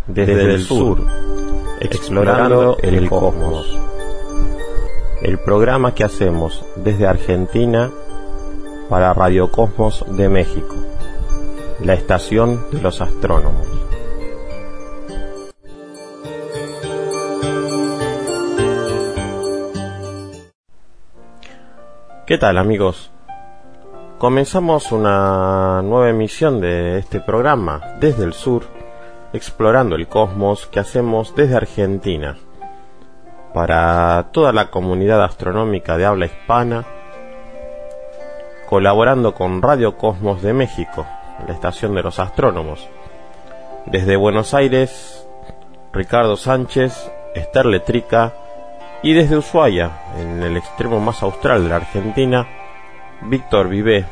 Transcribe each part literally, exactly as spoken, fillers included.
desde el sur, explorando el cosmos. El programa que hacemos desde Argentina para Radio Cosmos de México, la estación de los astrónomos. ¿Qué tal, amigos? Comenzamos una nueva emisión de este programa desde el sur, explorando el cosmos, que hacemos desde Argentina para toda la comunidad astronómica de habla hispana, colaborando con Radio Cosmos de México, la estación de los astrónomos. Desde Buenos Aires, Ricardo Sánchez, Esther Letrica, y desde Ushuaia, en el extremo más austral de la Argentina, Víctor Vivé.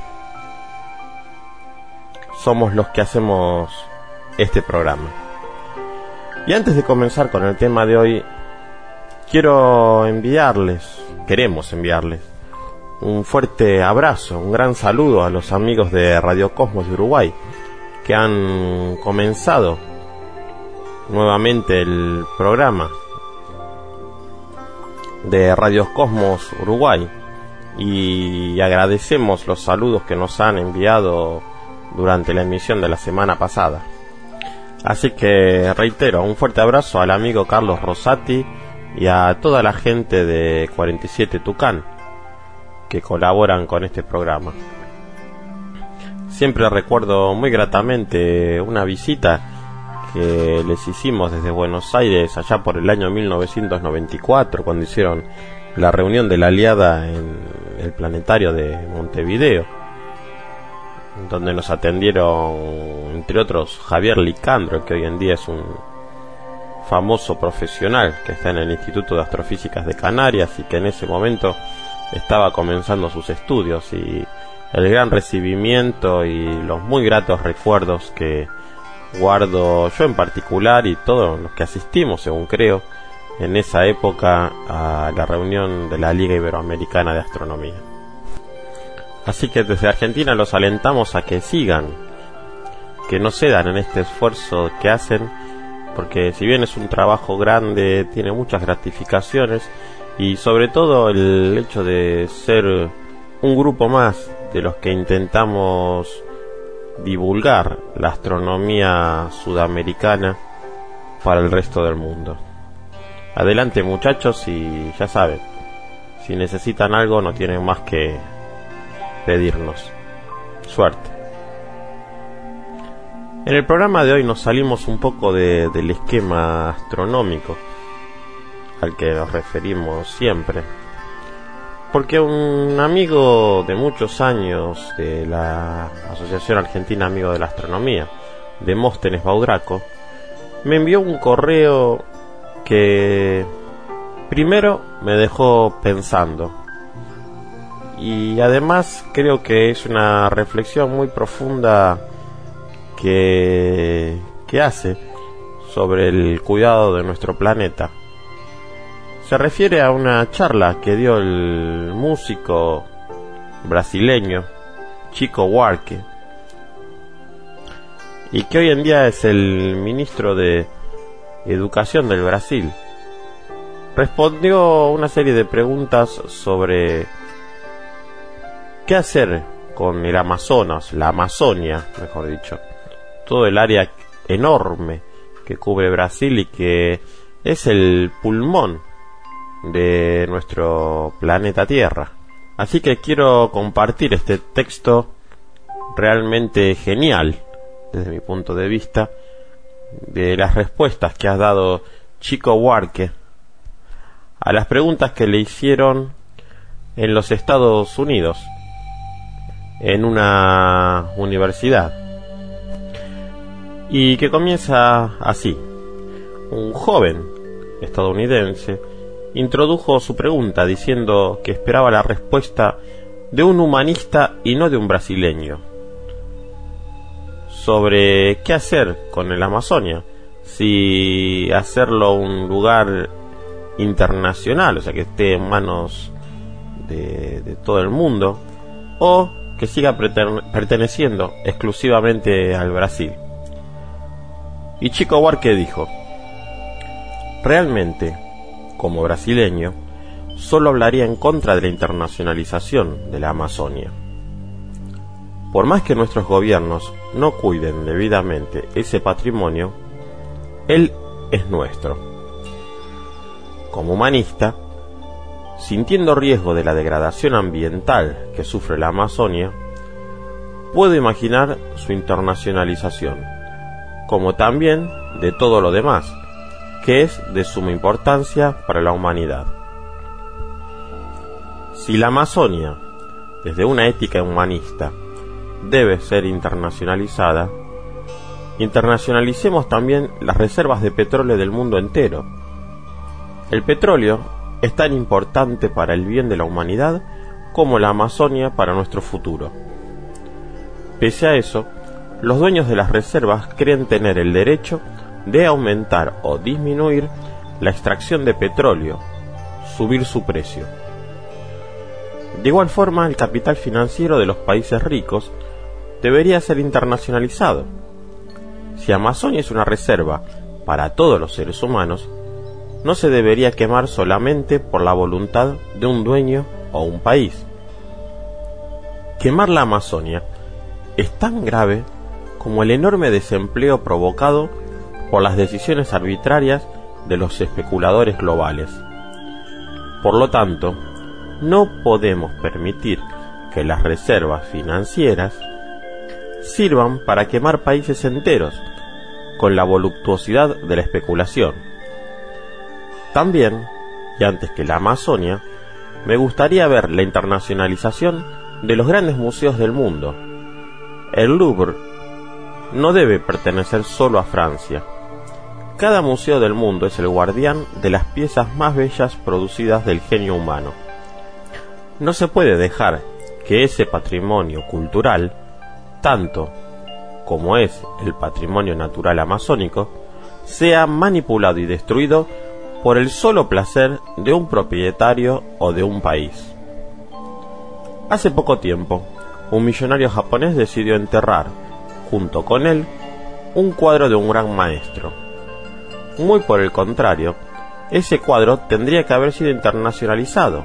Somos los que hacemos este programa. Y antes de comenzar con el tema de hoy, quiero enviarles, queremos enviarles, un fuerte abrazo, un gran saludo a los amigos de Radio Cosmos de Uruguay, que han comenzado nuevamente el programa de Radio Cosmos Uruguay, y agradecemos los saludos que nos han enviado durante la emisión de la semana pasada. Así que reitero, un fuerte abrazo al amigo Carlos Rosati y a toda la gente de cuarenta y siete Tucán que colaboran con este programa. Siempre recuerdo muy gratamente una visita que les hicimos desde Buenos Aires allá por el año mil novecientos noventa y cuatro, cuando hicieron la reunión de la Aliada en el planetario de Montevideo, donde nos atendieron, entre otros, Javier Licandro, que hoy en día es un famoso profesional que está en el Instituto de Astrofísicas de Canarias y que en ese momento estaba comenzando sus estudios, y el gran recibimiento y los muy gratos recuerdos que guardo yo en particular y todos los que asistimos, según creo, en esa época a la reunión de la Liga Iberoamericana de Astronomía. Así que desde Argentina los alentamos a que sigan, que no cedan en este esfuerzo que hacen, porque si bien es un trabajo grande, tiene muchas gratificaciones, y sobre todo el hecho de ser un grupo más de los que intentamos divulgar la astronomía sudamericana para el resto del mundo. Adelante, muchachos, y ya saben, si necesitan algo no tienen más que pedirnos. Suerte. En el programa de hoy nos salimos un poco de, del esquema astronómico al que nos referimos siempre, porque un amigo de muchos años de la Asociación Argentina Amigos de la Astronomía, Demóstenes Baudraco, me envió un correo que primero me dejó pensando, y además creo que es una reflexión muy profunda que, que hace sobre el cuidado de nuestro planeta. Se refiere a una charla que dio el músico brasileño Chico Buarque, y que hoy en día es el ministro de Educación del Brasil. Respondió una serie de preguntas sobre qué hacer con el Amazonas, la Amazonia, mejor dicho, todo el área enorme que cubre Brasil y que es el pulmón de nuestro planeta Tierra. Así que quiero compartir este texto realmente genial, desde mi punto de vista, de las respuestas que ha dado Chico Buarque a las preguntas que le hicieron en los Estados Unidos, en una universidad, y que comienza así. Un joven estadounidense introdujo su pregunta diciendo que esperaba la respuesta de un humanista y no de un brasileño, sobre qué hacer con el Amazonia, si hacerlo un lugar internacional, o sea, que esté en manos de, de todo el mundo, o que siga perteneciendo exclusivamente al Brasil. Y Chico Buarque dijo: realmente, como brasileño, solo hablaría en contra de la internacionalización de la Amazonia. Por más que nuestros gobiernos no cuiden debidamente ese patrimonio, él es nuestro. Como humanista, sintiendo riesgo de la degradación ambiental que sufre la Amazonia, puedo imaginar su internacionalización, como también de todo lo demás, que es de suma importancia para la humanidad. Si la Amazonia, desde una ética humanista, debe ser internacionalizada, internacionalicemos también las reservas de petróleo del mundo entero. El petróleo es tan importante para el bien de la humanidad como la Amazonia para nuestro futuro. Pese a eso, los dueños de las reservas creen tener el derecho de aumentar o disminuir la extracción de petróleo, subir su precio. De igual forma, el capital financiero de los países ricos debería ser internacionalizado. Si Amazonia es una reserva para todos los seres humanos, no se debería quemar solamente por la voluntad de un dueño o un país. Quemar la Amazonia es tan grave como el enorme desempleo provocado por las decisiones arbitrarias de los especuladores globales. Por lo tanto, no podemos permitir que las reservas financieras sirvan para quemar países enteros con la voluptuosidad de la especulación. También, y antes que la Amazonia, me gustaría ver la internacionalización de los grandes museos del mundo. El Louvre no debe pertenecer solo a Francia. Cada museo del mundo es el guardián de las piezas más bellas producidas del genio humano. No se puede dejar que ese patrimonio cultural, tanto como es el patrimonio natural amazónico, sea manipulado y destruido por el solo placer de un propietario o de un país. Hace poco tiempo, un millonario japonés decidió enterrar, junto con él, un cuadro de un gran maestro. Muy por el contrario, ese cuadro tendría que haber sido internacionalizado.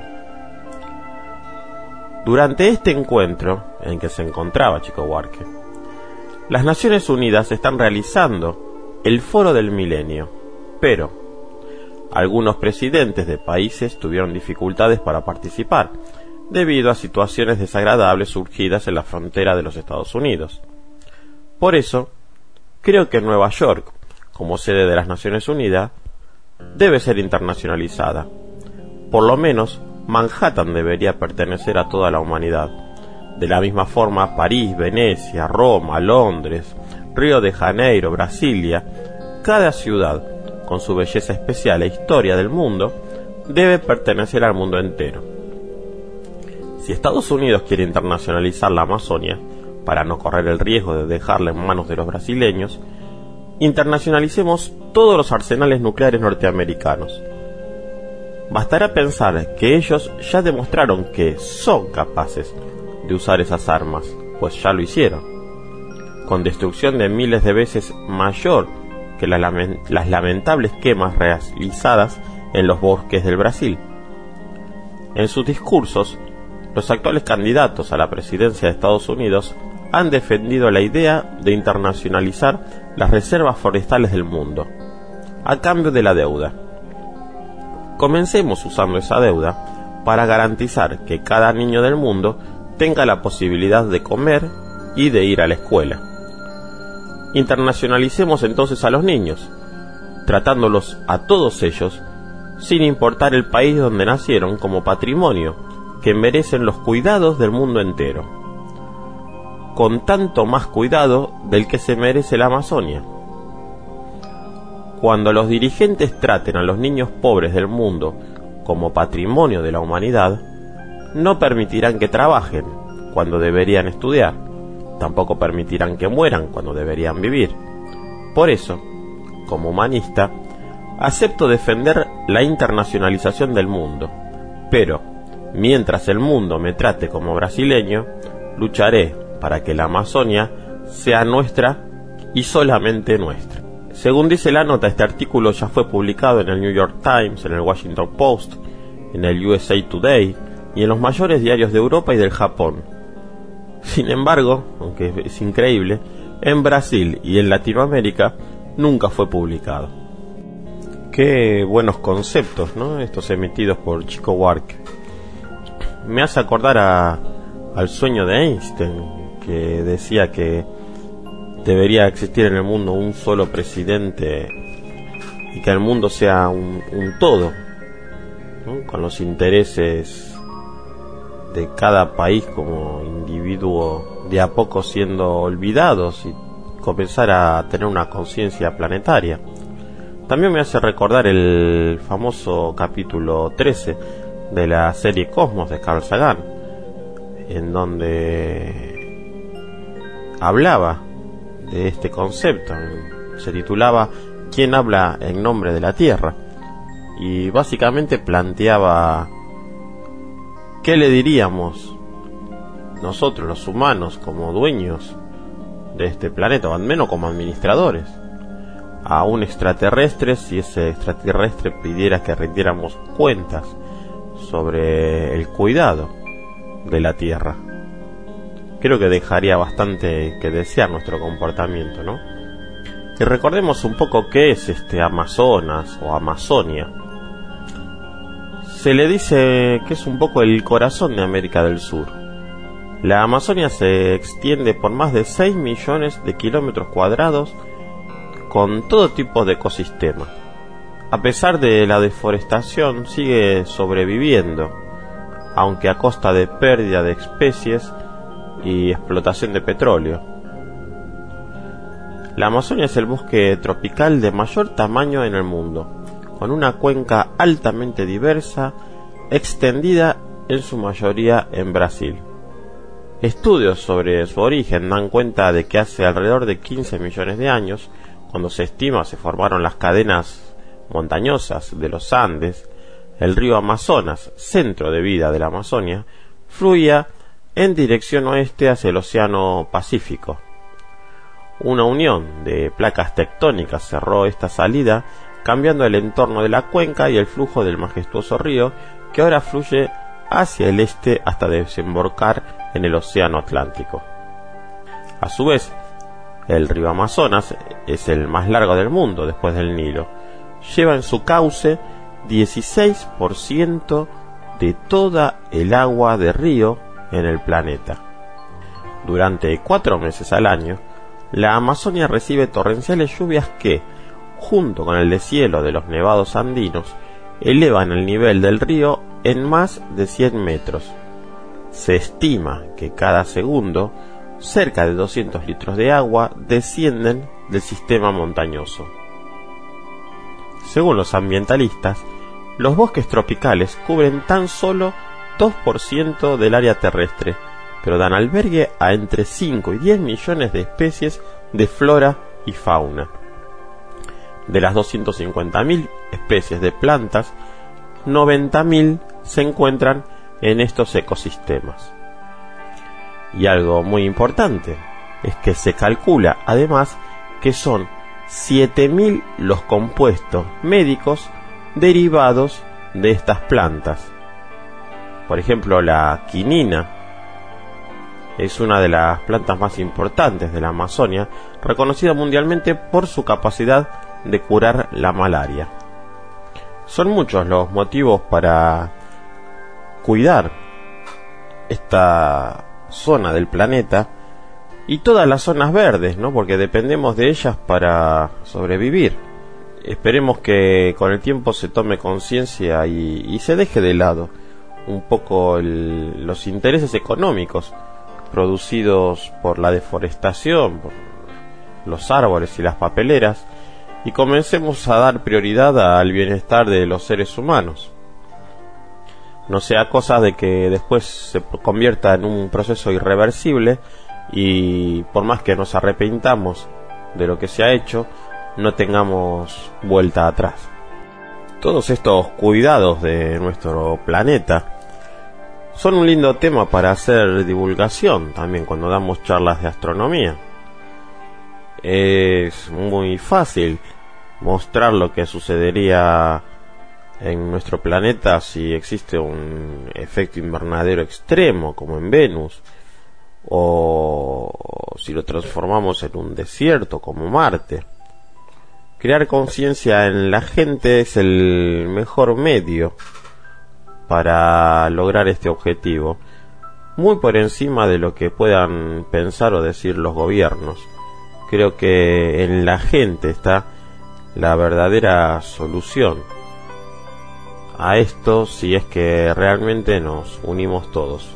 Durante este encuentro, en que se encontraba Chico Buarque, las Naciones Unidas están realizando el Foro del Milenio, pero algunos presidentes de países tuvieron dificultades para participar, debido a situaciones desagradables surgidas en la frontera de los Estados Unidos. Por eso, creo que Nueva York, como sede de las Naciones Unidas, debe ser internacionalizada. Por lo menos, Manhattan debería pertenecer a toda la humanidad. De la misma forma, París, Venecia, Roma, Londres, Río de Janeiro, Brasilia, cada ciudad, con su belleza especial e historia del mundo, debe pertenecer al mundo entero. Si Estados Unidos quiere internacionalizar la Amazonia, para no correr el riesgo de dejarla en manos de los brasileños, internacionalicemos todos los arsenales nucleares norteamericanos. Bastará pensar que ellos ya demostraron que son capaces de usar esas armas, pues ya lo hicieron, con destrucción de miles de veces mayor que la lament- las lamentables quemas realizadas en los bosques del Brasil. En sus discursos, los actuales candidatos a la presidencia de Estados Unidos han defendido la idea de internacionalizar las reservas forestales del mundo, a cambio de la deuda. Comencemos usando esa deuda para garantizar que cada niño del mundo tenga la posibilidad de comer y de ir a la escuela. Internacionalicemos entonces a los niños, tratándolos a todos ellos, sin importar el país donde nacieron, como patrimonio que merecen los cuidados del mundo entero, con tanto más cuidado del que se merece la Amazonia. Cuando los dirigentes traten a los niños pobres del mundo como patrimonio de la humanidad, no permitirán que trabajen cuando deberían estudiar, tampoco permitirán que mueran cuando deberían vivir. Por eso, como humanista, acepto defender la internacionalización del mundo, pero, mientras el mundo me trate como brasileño, lucharé para que la Amazonia sea nuestra y solamente nuestra. Según dice la nota, este artículo ya fue publicado en el New York Times, en el Washington Post, en el U S A Today y en los mayores diarios de Europa y del Japón. Sin embargo, aunque es increíble, en Brasil y en Latinoamérica nunca fue publicado. Qué buenos conceptos, ¿no? Estos emitidos por Chico Buarque. Me hace acordar a, al sueño de Einstein, que decía que debería existir en el mundo un solo presidente y que el mundo sea un, un todo, ¿no? Con los intereses de cada país como individuo de a poco siendo olvidados y comenzar a tener una conciencia planetaria. También me hace recordar el famoso capítulo trece de la serie Cosmos de Carl Sagan, en donde hablaba de este concepto. Se titulaba ¿Quién habla en nombre de la Tierra? Y básicamente planteaba ¿qué le diríamos nosotros los humanos como dueños de este planeta, o al menos como administradores, a un extraterrestre si ese extraterrestre pidiera que rindiéramos cuentas sobre el cuidado de la Tierra? Creo que dejaría bastante que desear nuestro comportamiento, ¿no? Y recordemos un poco qué es este Amazonas o Amazonia. Se le dice que es un poco el corazón de América del Sur. La Amazonia se extiende por más de seis millones de kilómetros cuadrados con todo tipo de ecosistemas. A pesar de la deforestación, sigue sobreviviendo, aunque a costa de pérdida de especies y explotación de petróleo. La Amazonia es el bosque tropical de mayor tamaño en el mundo, con una cuenca altamente diversa, extendida en su mayoría en Brasil. Estudios sobre su origen dan cuenta de que hace alrededor de quince millones de años, cuando se estima se formaron las cadenas montañosas de los Andes, el río Amazonas, centro de vida de la Amazonia, fluía en dirección oeste hacia el Océano Pacífico. Una unión de placas tectónicas cerró esta salida, cambiando el entorno de la cuenca y el flujo del majestuoso río, que ahora fluye hacia el este hasta desembocar en el Océano Atlántico. A su vez, el río Amazonas es el más largo del mundo después del Nilo. Lleva en su cauce dieciséis por ciento de toda el agua de río en el planeta. Durante cuatro meses al año, la Amazonia recibe torrenciales lluvias que, junto con el deshielo de los nevados andinos, elevan el nivel del río en más de cien metros. Se estima que cada segundo cerca de doscientos litros de agua descienden del sistema montañoso. Según los ambientalistas, los bosques tropicales cubren tan solo dos por ciento del área terrestre, pero dan albergue a entre cinco y diez millones de especies de flora y fauna. De las doscientas cincuenta mil especies de plantas, noventa mil se encuentran en estos ecosistemas. Y algo muy importante es que se calcula además que son siete mil los compuestos médicos derivados de estas plantas. Por ejemplo, la quinina es una de las plantas más importantes de la Amazonia, reconocida mundialmente por su capacidad de curar la malaria. Son muchos los motivos para cuidar esta zona del planeta y todas las zonas verdes, ¿no? Porque dependemos de ellas para sobrevivir. Esperemos que con el tiempo se tome conciencia y, y se deje de lado un poco el, los intereses económicos producidos por la deforestación, por los árboles y las papeleras, y comencemos a dar prioridad al bienestar de los seres humanos. No sea cosa de que después se convierta en un proceso irreversible y por más que nos arrepintamos de lo que se ha hecho, no tengamos vuelta atrás. Todos estos cuidados de nuestro planeta son un lindo tema para hacer divulgación también cuando damos charlas de astronomía. es muy fácil mostrar lo que sucedería en nuestro planeta si existe un efecto invernadero extremo como en Venus, o si lo transformamos en un desierto como Marte. Crear conciencia en la gente es el mejor medio para lograr este objetivo, muy por encima de lo que puedan pensar o decir los gobiernos. Creo que en la gente está la verdadera solución a esto, si es que realmente nos unimos todos.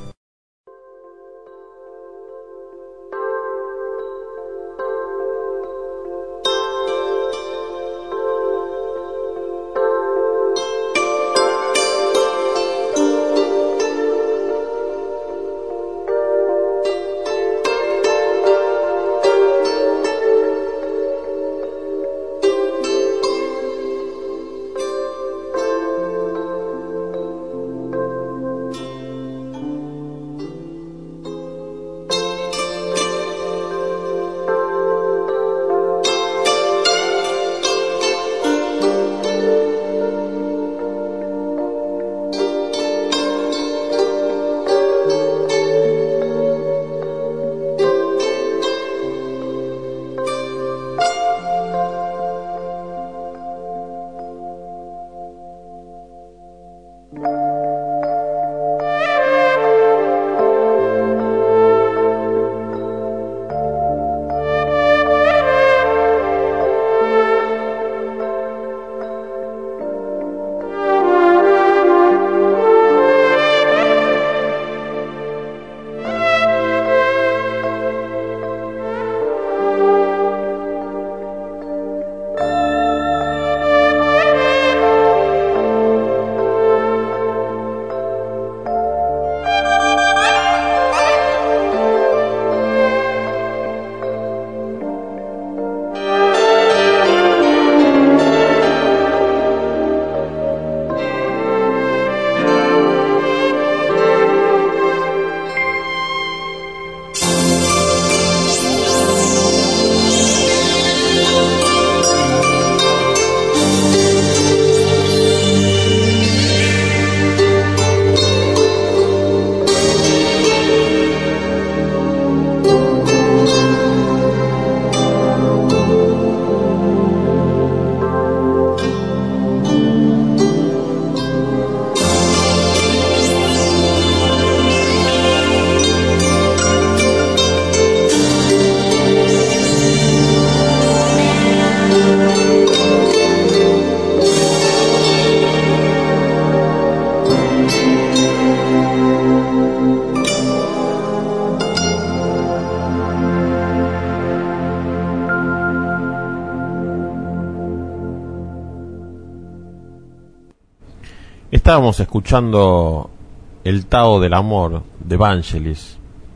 Estábamos escuchando el Tao del Amor de Vangelis.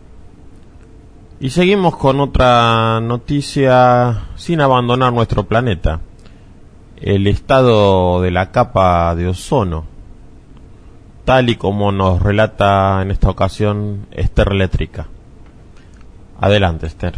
Y seguimos con otra noticia sin abandonar nuestro planeta. El estado de la capa de ozono, tal y como nos relata en esta ocasión Esther Letrica. Adelante, Esther.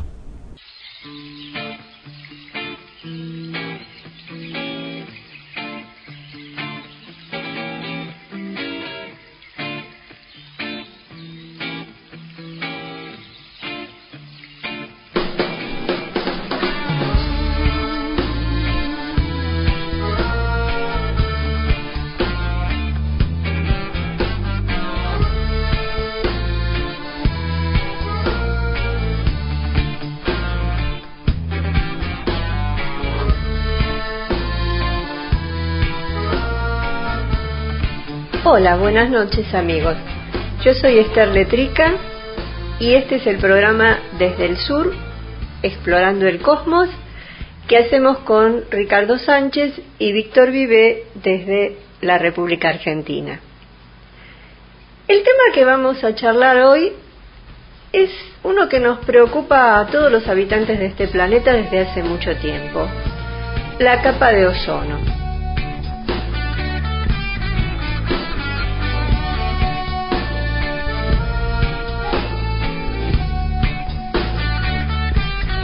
Hola, buenas noches amigos. Yo soy Esther Letrica y este es el programa Desde el Sur, Explorando el Cosmos, que hacemos con Ricardo Sánchez y Víctor Vivé desde la República Argentina. El tema que vamos a charlar hoy es uno que nos preocupa a todos los habitantes de este planeta desde hace mucho tiempo: la capa de ozono.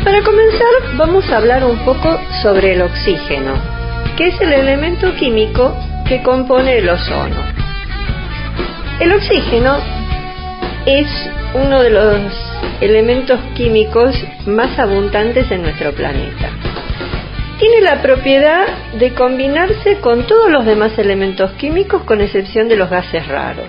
Para comenzar, vamos a hablar un poco sobre el oxígeno, que es el elemento químico que compone el ozono. El oxígeno es uno de los elementos químicos más abundantes en nuestro planeta. Tiene la propiedad de combinarse con todos los demás elementos químicos, con excepción de los gases raros.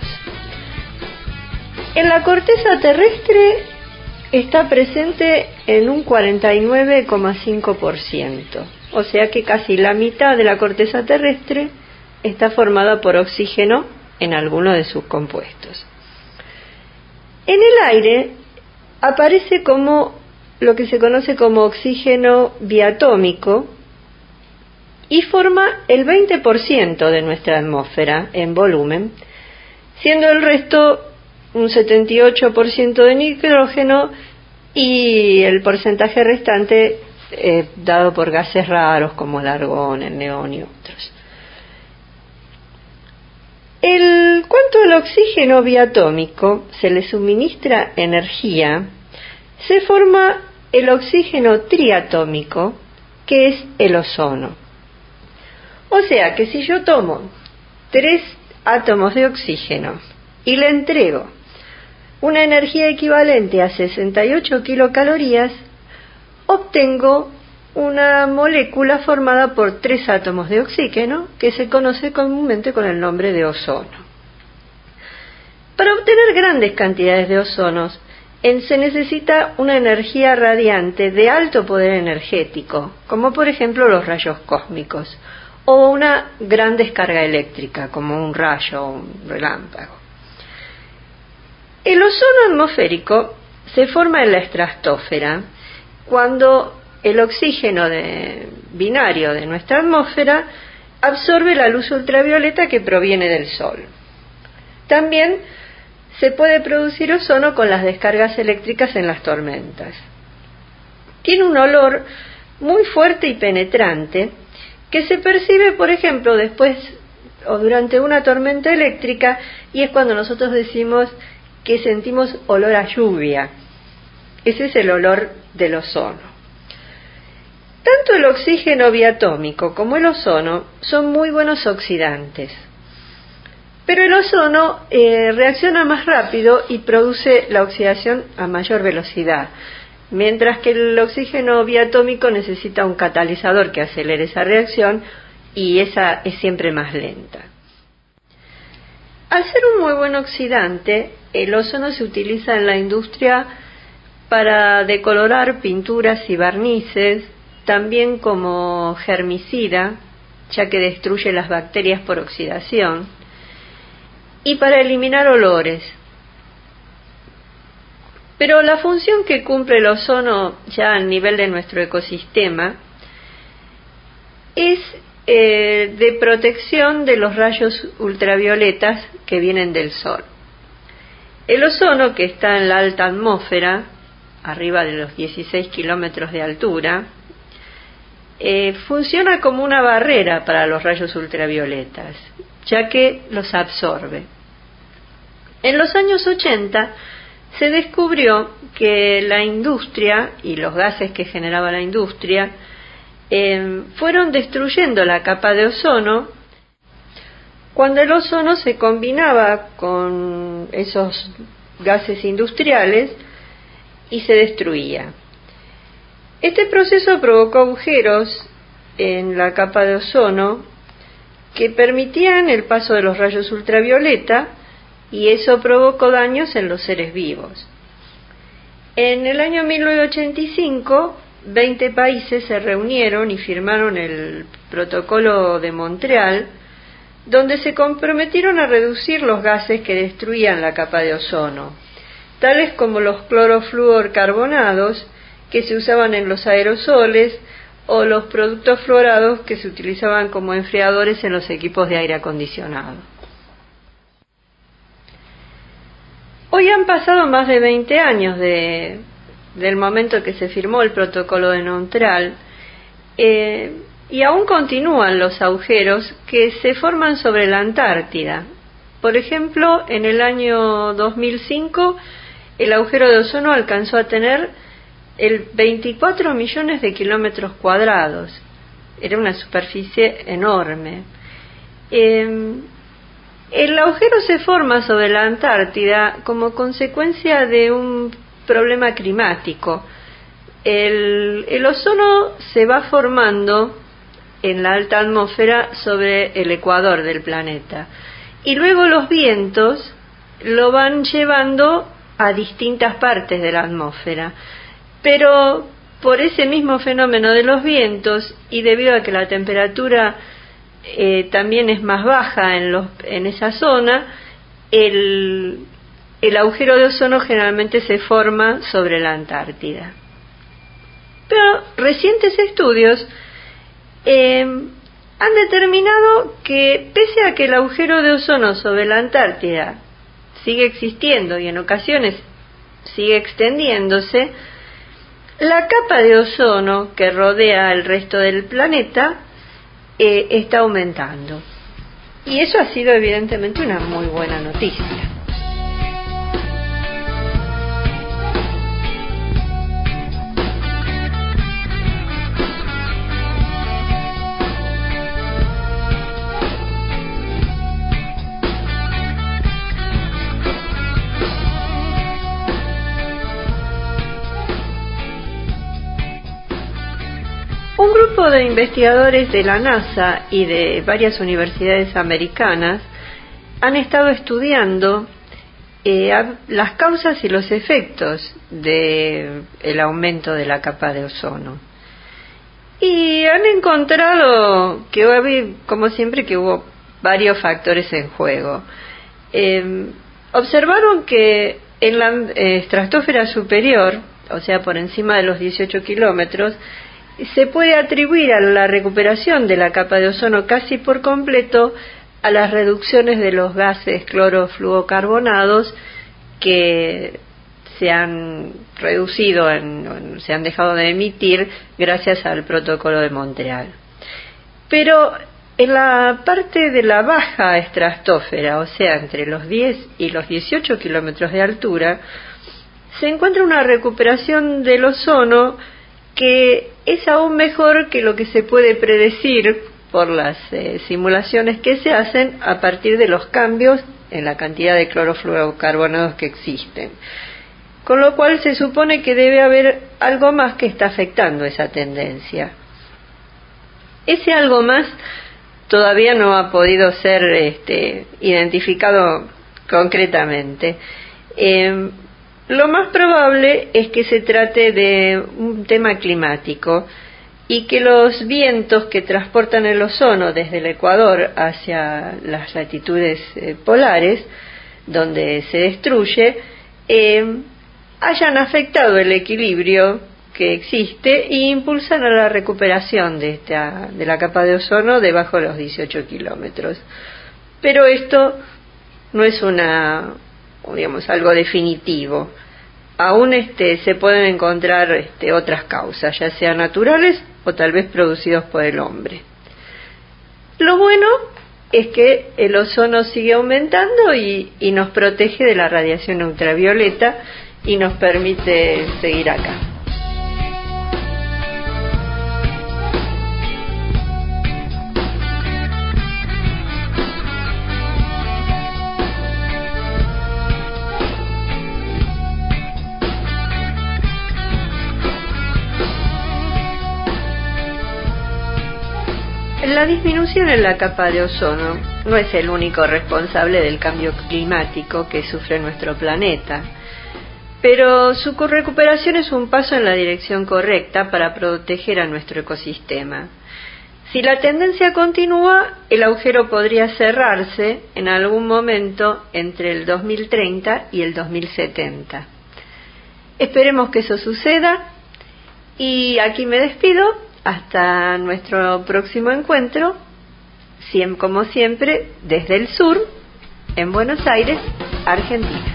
En la corteza terrestre está presente en un cuarenta y nueve coma cinco por ciento, o sea que casi la mitad de la corteza terrestre está formada por oxígeno en alguno de sus compuestos. En el aire aparece como lo que se conoce como oxígeno diatómico y forma el veinte por ciento de nuestra atmósfera en volumen, siendo el resto un setenta y ocho por ciento de nitrógeno y el porcentaje restante eh, dado por gases raros como el argón, el neón y otros. El cuanto al oxígeno biatómico se le suministra energía, se forma el oxígeno triatómico, que es el ozono. O sea que si yo tomo tres átomos de oxígeno y le entrego una energía equivalente a sesenta y ocho kilocalorías, obtengo una molécula formada por tres átomos de oxígeno que se conoce comúnmente con el nombre de ozono. Para obtener grandes cantidades de ozonos en, se necesita una energía radiante de alto poder energético, como por ejemplo los rayos cósmicos, o una gran descarga eléctrica, como un rayo o un relámpago. El ozono atmosférico se forma en la estratosfera cuando el oxígeno de, binario de nuestra atmósfera absorbe la luz ultravioleta que proviene del Sol. También se puede producir ozono con las descargas eléctricas en las tormentas. Tiene un olor muy fuerte y penetrante que se percibe, por ejemplo, después o durante una tormenta eléctrica, y es cuando nosotros decimos que sentimos olor a lluvia. Ese es el olor del ozono. Tanto el oxígeno biatómico como el ozono son muy buenos oxidantes, pero el ozono eh, reacciona más rápido y produce la oxidación a mayor velocidad, mientras que el oxígeno biatómico necesita un catalizador que acelere esa reacción, y esa es siempre más lenta. Al ser un muy buen oxidante, el ozono se utiliza en la industria para decolorar pinturas y barnices, también como germicida, ya que destruye las bacterias por oxidación, y para eliminar olores. Pero la función que cumple el ozono ya a nivel de nuestro ecosistema es eh, de protección de los rayos ultravioletas que vienen del Sol. El ozono, que está en la alta atmósfera, arriba de los dieciséis kilómetros de altura, eh, funciona como una barrera para los rayos ultravioletas, ya que los absorbe. En los años ochenta se descubrió que la industria y los gases que generaba la industria eh, fueron destruyendo la capa de ozono cuando el ozono se combinaba con esos gases industriales y se destruía. Este proceso provocó agujeros en la capa de ozono que permitían el paso de los rayos ultravioleta, y eso provocó daños en los seres vivos. En el año mil novecientos ochenta y cinco, veinte países se reunieron y firmaron el Protocolo de Montreal, donde se comprometieron a reducir los gases que destruían la capa de ozono, tales como los clorofluorcarbonados que se usaban en los aerosoles o los productos fluorados que se utilizaban como enfriadores en los equipos de aire acondicionado. Hoy han pasado más de veinte años de, del momento que se firmó el Protocolo de Montreal, eh, y aún continúan los agujeros que se forman sobre la Antártida. Por ejemplo, en el año dos mil cinco el agujero de ozono alcanzó a tener el veinticuatro millones de kilómetros cuadrados. Era una superficie enorme. Eh, el agujero se forma sobre la Antártida como consecuencia de un problema climático. El, el ozono se va formando en la alta atmósfera sobre el ecuador del planeta, y luego los vientos lo van llevando a distintas partes de la atmósfera, pero por ese mismo fenómeno de los vientos y debido a que la temperatura eh, también es más baja en, los, en esa zona, el, el agujero de ozono generalmente se forma sobre la Antártida. Pero recientes estudios eh, han determinado que pese a que el agujero de ozono sobre la Antártida sigue existiendo y en ocasiones sigue extendiéndose, la capa de ozono que rodea el resto del planeta eh, está aumentando. Y eso ha sido evidentemente una muy buena noticia. Un grupo de investigadores de la NASA y de varias universidades americanas han estado estudiando eh, las causas y los efectos del aumento de la capa de ozono. Y han encontrado que, como siempre, que hubo varios factores en juego. Eh, observaron que en la eh, estratosfera superior, o sea, por encima de los dieciocho kilómetros, se puede atribuir a la recuperación de la capa de ozono casi por completo a las reducciones de los gases clorofluorocarbonados que se han reducido, en, se han dejado de emitir gracias al Protocolo de Montreal. Pero en la parte de la baja estratosfera, o sea, entre los diez y los dieciocho kilómetros de altura, se encuentra una recuperación del ozono que es aún mejor que lo que se puede predecir por las eh, simulaciones que se hacen a partir de los cambios en la cantidad de clorofluorocarbonados que existen. Con lo cual se supone que debe haber algo más que está afectando esa tendencia. Ese algo más todavía no ha podido ser este, identificado concretamente. Eh, Lo más probable es que se trate de un tema climático y que los vientos que transportan el ozono desde el Ecuador hacia las latitudes eh, polares, donde se destruye, eh, hayan afectado el equilibrio que existe e impulsan a la recuperación de, esta, de la capa de ozono debajo de los dieciocho kilómetros. Pero esto no es una... digamos, algo definitivo. Aún este, se pueden encontrar este, otras causas, ya sean naturales o tal vez producidos por el hombre. Lo bueno es que el ozono sigue aumentando y, y nos protege de la radiación ultravioleta y nos permite seguir acá. La disminución en la capa de ozono no es el único responsable del cambio climático que sufre nuestro planeta, pero su recuperación es un paso en la dirección correcta para proteger a nuestro ecosistema. Si la tendencia continúa, el agujero podría cerrarse en algún momento entre el dos mil treinta y el dos mil setenta. Esperemos que eso suceda y aquí me despido. Hasta nuestro próximo encuentro, como siempre, desde el sur, en Buenos Aires, Argentina.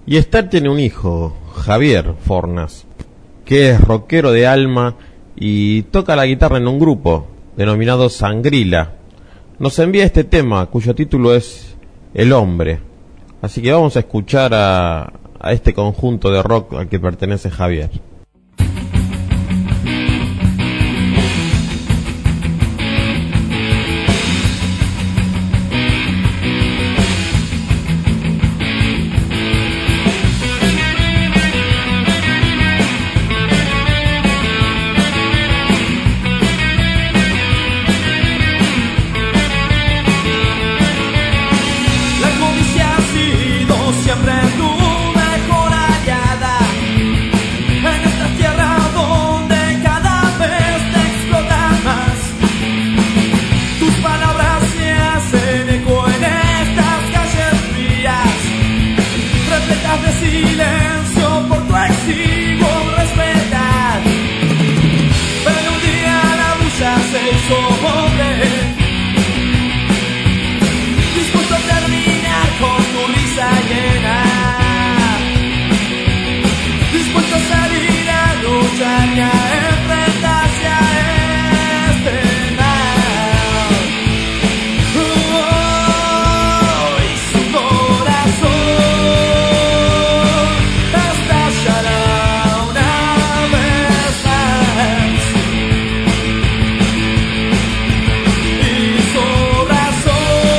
Y Esther tiene un hijo, Javier Fornas, que es rockero de alma y toca la guitarra en un grupo denominado Sangrila. Nos envía este tema cuyo título es El Hombre. Así que vamos a escuchar a, a este conjunto de rock al que pertenece Javier. Siempre tu mejor aliada en esta tierra donde cada vez te explota más. Tus palabras se hacen eco en estas calles frías, repletas de silencio por tu exiguo respetar. Pero un día la bulla se hizo hombre, dispuesto a terminar con tu risa llena, dispuesto a salir a luchar y a enfrentarse a este mal. Oh, y su corazón estallará una vez más, y su razón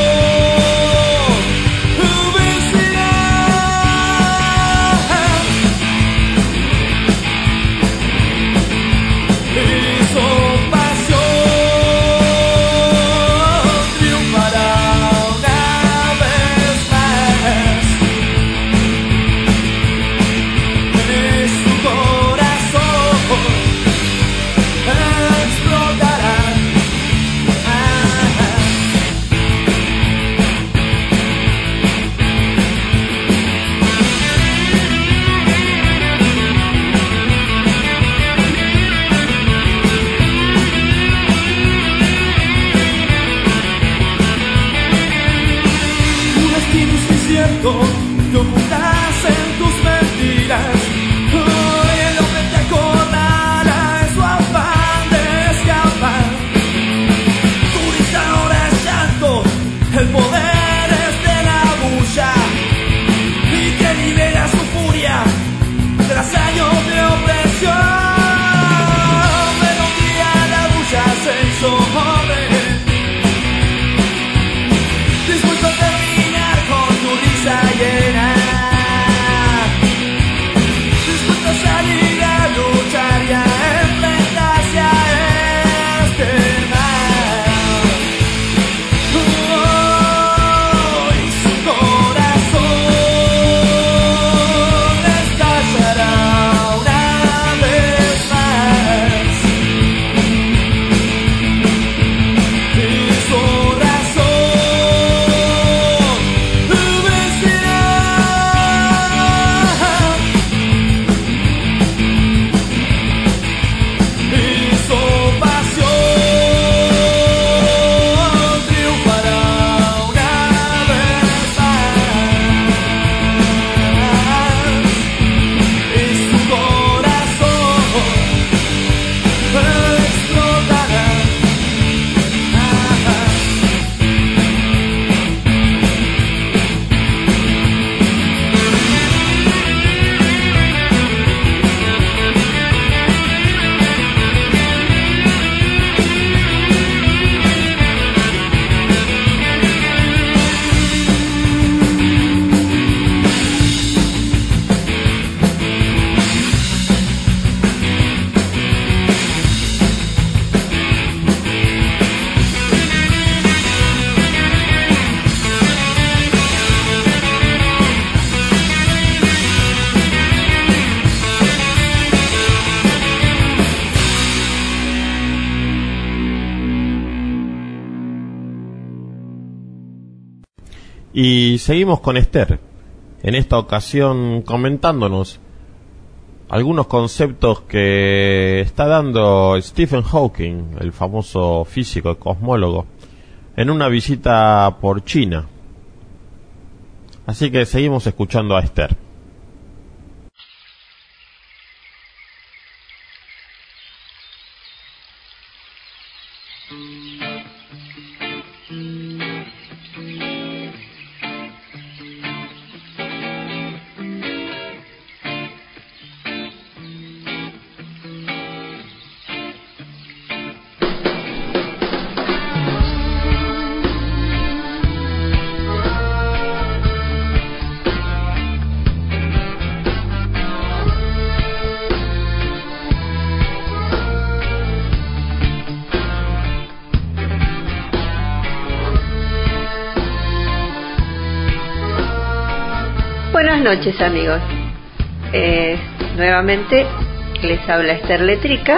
que ocultas en tus mentiras. Hoy el hombre te acorrala en su afán de escapar. Tu risa ahora es llanto, el poder es de la bulla, y que libera su furia tras años de opresión. Pero un día la bulla se hizo hombre, dispuesto a terminar con tu risa llena, dispuesto a salir a luchar y a enfrentarse a este mal. Oh, y su corazón estallará una vez más, y su razón Y seguimos con Esther, en esta ocasión comentándonos algunos conceptos que está dando Stephen Hawking, el famoso físico y cosmólogo, en una visita por China. Así que seguimos escuchando a Esther. Buenas noches, amigos. Eh, nuevamente les habla Esther Letrica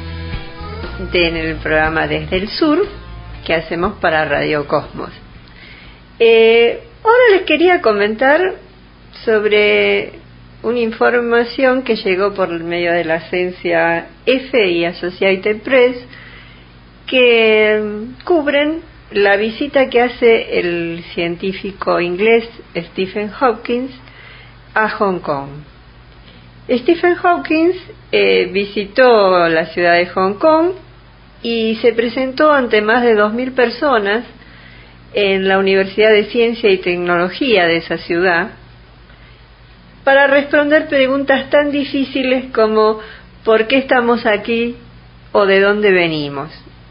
de, en el programa Desde el Sur que hacemos para Radio Cosmos. Eh, ahora les quería comentar sobre una información que llegó por medio de la agencia F y Associated Press que cubren la visita que hace el científico inglés Stephen Hawking a Hong Kong. Stephen Hawking eh, visitó la ciudad de Hong Kong y se presentó ante más de dos mil personas en la Universidad de Ciencia y Tecnología de esa ciudad para responder preguntas tan difíciles como ¿por qué estamos aquí? O ¿de dónde venimos?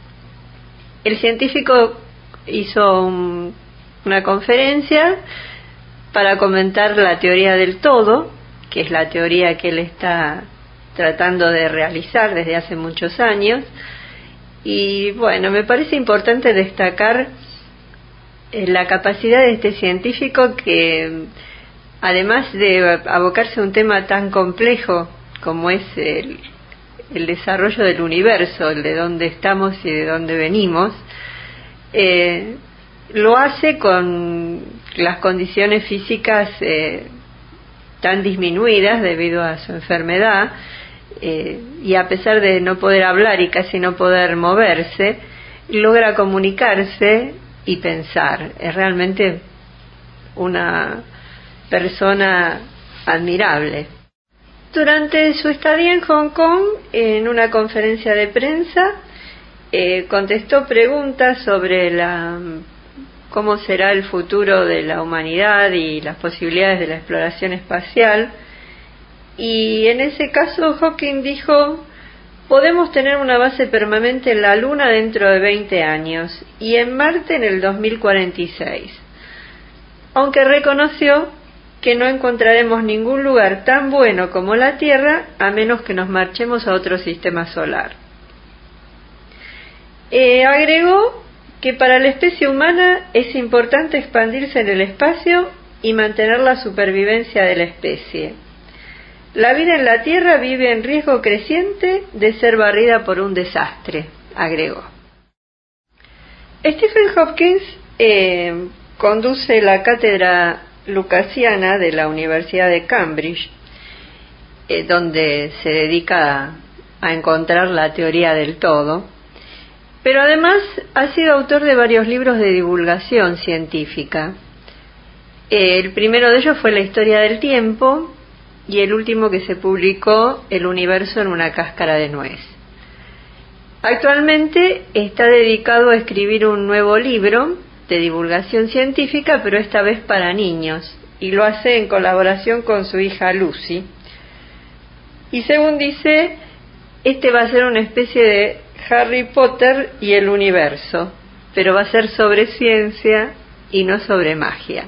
El científico hizo un, una conferencia para comentar la teoría del todo, que es la teoría que él está tratando de realizar desde hace muchos años. Y bueno, me parece importante destacar eh, la capacidad de este científico que, además de abocarse a un tema tan complejo como es el, el desarrollo del universo, el de dónde estamos y de dónde venimos, eh, lo hace con las condiciones físicas eh, tan disminuidas debido a su enfermedad, eh, y a pesar de no poder hablar y casi no poder moverse, logra comunicarse y pensar. Es realmente una persona admirable. Durante su estadía en Hong Kong, en una conferencia de prensa, eh, contestó preguntas sobre la cómo será el futuro de la humanidad y las posibilidades de la exploración espacial. Y en ese caso Hawking dijo: podemos tener una base permanente en la Luna dentro de veinte años y en Marte en el dos mil cuarenta y seis. Aunque reconoció que no encontraremos ningún lugar tan bueno como la Tierra a menos que nos marchemos a otro sistema solar. Eh, agregó que para la especie humana es importante expandirse en el espacio y mantener la supervivencia de la especie. La vida en la Tierra vive en riesgo creciente de ser barrida por un desastre, agregó. Stephen Hawking eh, conduce la cátedra lucasiana de la Universidad de Cambridge, eh, donde se dedica a, a encontrar la teoría del todo, pero además ha sido autor de varios libros de divulgación científica. El primero de ellos fue La historia del tiempo y el último que se publicó, El universo en una cáscara de nuez. Actualmente está dedicado a escribir un nuevo libro de divulgación científica, pero esta vez para niños, y lo hace en colaboración con su hija Lucy. Y según dice, este va a ser una especie de Harry Potter y el universo, pero va a ser sobre ciencia y no sobre magia.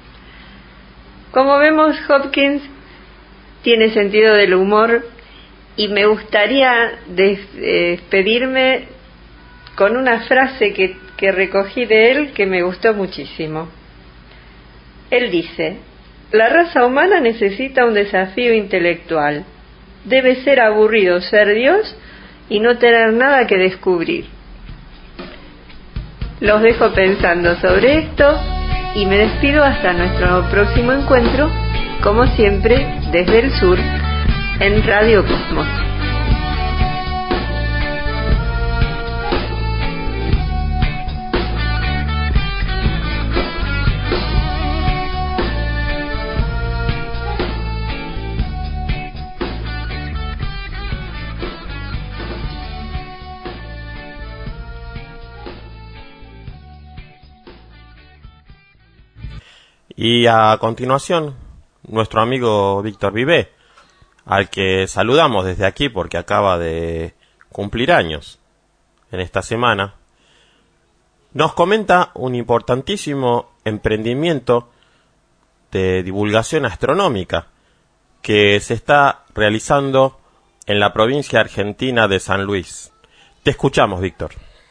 Como vemos, Hawking tiene sentido del humor y me gustaría despedirme con una frase que, que recogí de él que me gustó muchísimo. Él dice: la raza humana necesita un desafío intelectual. Debe ser aburrido ser Dios y no tener nada que descubrir. Los dejo pensando sobre esto y me despido hasta nuestro próximo encuentro, como siempre, desde el sur, en Radio Cosmos. Y a continuación, nuestro amigo Víctor Vivé, al que saludamos desde aquí porque acaba de cumplir años en esta semana, nos comenta un importantísimo emprendimiento de divulgación astronómica que se está realizando en la provincia argentina de San Luis. Te escuchamos, Víctor.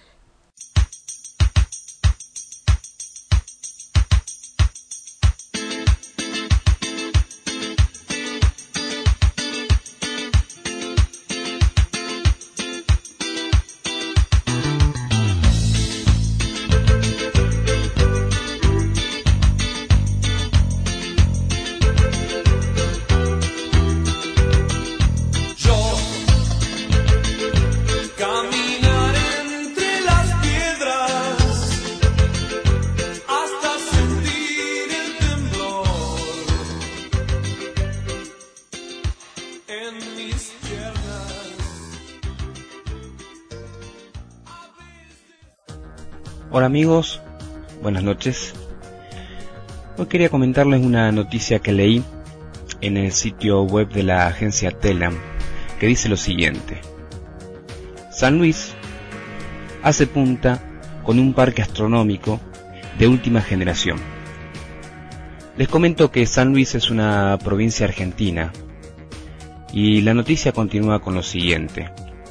Hola amigos, buenas noches. Hoy quería comentarles una noticia que leí en el sitio web de la agencia Telam, que dice lo siguiente: San Luis hace punta con un parque astronómico de última generación. Les comento que San Luis es una provincia argentina y la noticia continúa con lo siguiente.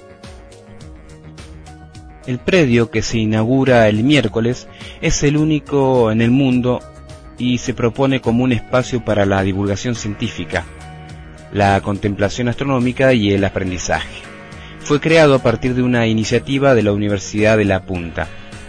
El predio que se inaugura el miércoles es el único en el mundo y se propone como un espacio para la divulgación científica, la contemplación astronómica y el aprendizaje. Fue creado a partir de una iniciativa de la Universidad de La Punta.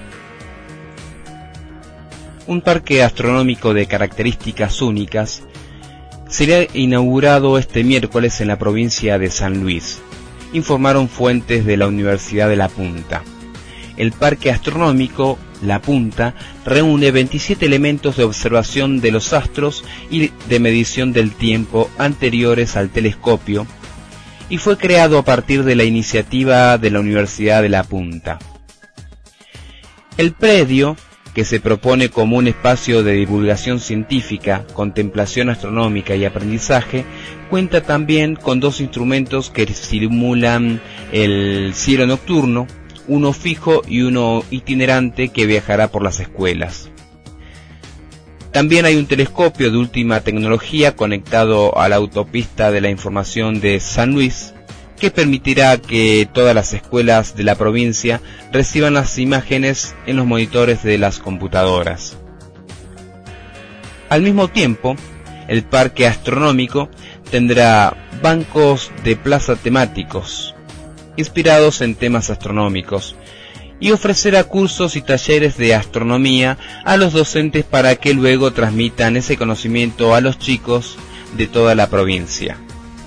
Un parque astronómico de características únicas será inaugurado este miércoles en la provincia de San Luis, informaron fuentes de la Universidad de La Punta. El Parque Astronómico La Punta reúne veintisiete elementos de observación de los astros y de medición del tiempo anteriores al telescopio y fue creado a partir de la iniciativa de la Universidad de La Punta. El predio, que se propone como un espacio de divulgación científica, contemplación astronómica y aprendizaje, cuenta también con dos instrumentos que simulan el cielo nocturno, uno fijo y uno itinerante que viajará por las escuelas. También hay un telescopio de última tecnología conectado a la autopista de la información de San Luis, que permitirá que todas las escuelas de la provincia reciban las imágenes en los monitores de las computadoras. Al mismo tiempo, el parque astronómico tendrá bancos de plaza temáticos, inspirados en temas astronómicos, y ofrecerá cursos y talleres de astronomía a los docentes para que luego transmitan ese conocimiento a los chicos de toda la provincia.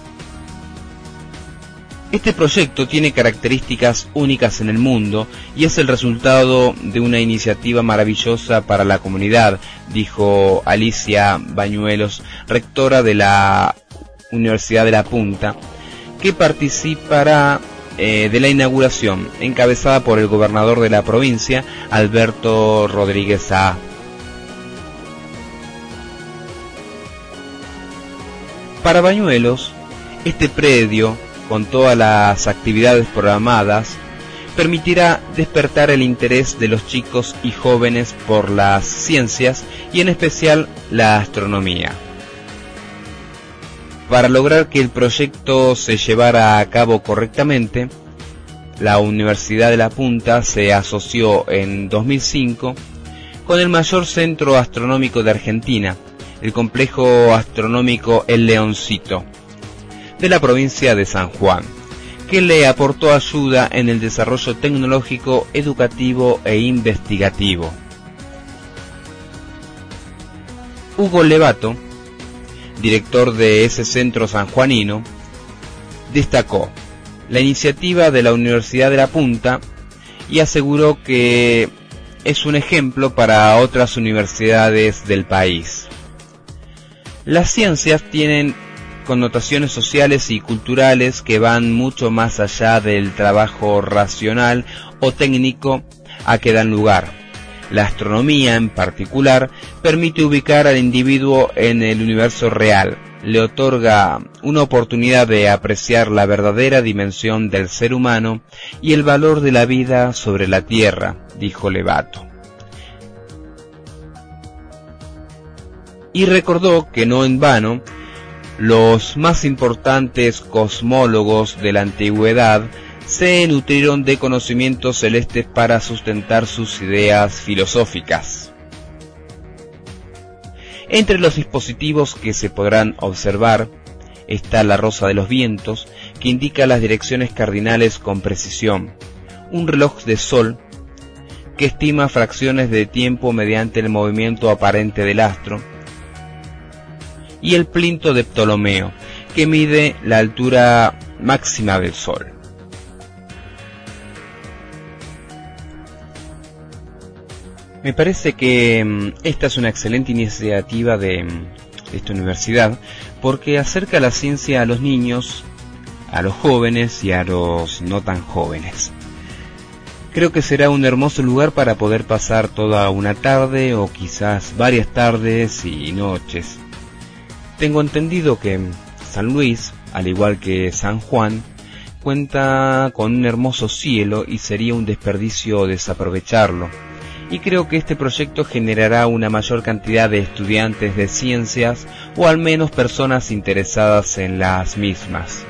Este proyecto tiene características únicas en el mundo y es el resultado de una iniciativa maravillosa para la comunidad, dijo Alicia Bañuelos, rectora de la Universidad de La Punta, que participará eh, de la inauguración, encabezada por el gobernador de la provincia, Alberto Rodríguez Saá. Para Bañuelos, este predio, con todas las actividades programadas, permitirá despertar el interés de los chicos y jóvenes por las ciencias y en especial la astronomía. Para lograr que el proyecto se llevara a cabo correctamente, la Universidad de La Punta se asoció en dos mil cinco con el mayor centro astronómico de Argentina, el Complejo Astronómico El Leoncito, de la provincia de San Juan, que le aportó ayuda en el desarrollo tecnológico, educativo e investigativo. Hugo Levato, director de ese centro sanjuanino, destacó la iniciativa de la Universidad de La Punta y aseguró que es un ejemplo para otras universidades del país. Las ciencias tienen connotaciones sociales y culturales que van mucho más allá del trabajo racional o técnico a que dan lugar. La astronomía, en particular, permite ubicar al individuo en el universo real, le otorga una oportunidad de apreciar la verdadera dimensión del ser humano y el valor de la vida sobre la Tierra, dijo Levato. Y recordó que no en vano, los más importantes cosmólogos de la antigüedad se nutrieron de conocimientos celestes para sustentar sus ideas filosóficas. Entre los dispositivos que se podrán observar está la rosa de los vientos, que indica las direcciones cardinales con precisión, un reloj de sol que estima fracciones de tiempo mediante el movimiento aparente del astro, y el plinto de Ptolomeo, que mide la altura máxima del Sol. Me parece que um, esta es una excelente iniciativa de, de esta universidad, porque acerca la ciencia a los niños, a los jóvenes y a los no tan jóvenes. Creo que será un hermoso lugar para poder pasar toda una tarde o quizás varias tardes y noches. Tengo entendido que San Luis, al igual que San Juan, cuenta con un hermoso cielo y sería un desperdicio desaprovecharlo. Y creo que este proyecto generará una mayor cantidad de estudiantes de ciencias o al menos personas interesadas en las mismas.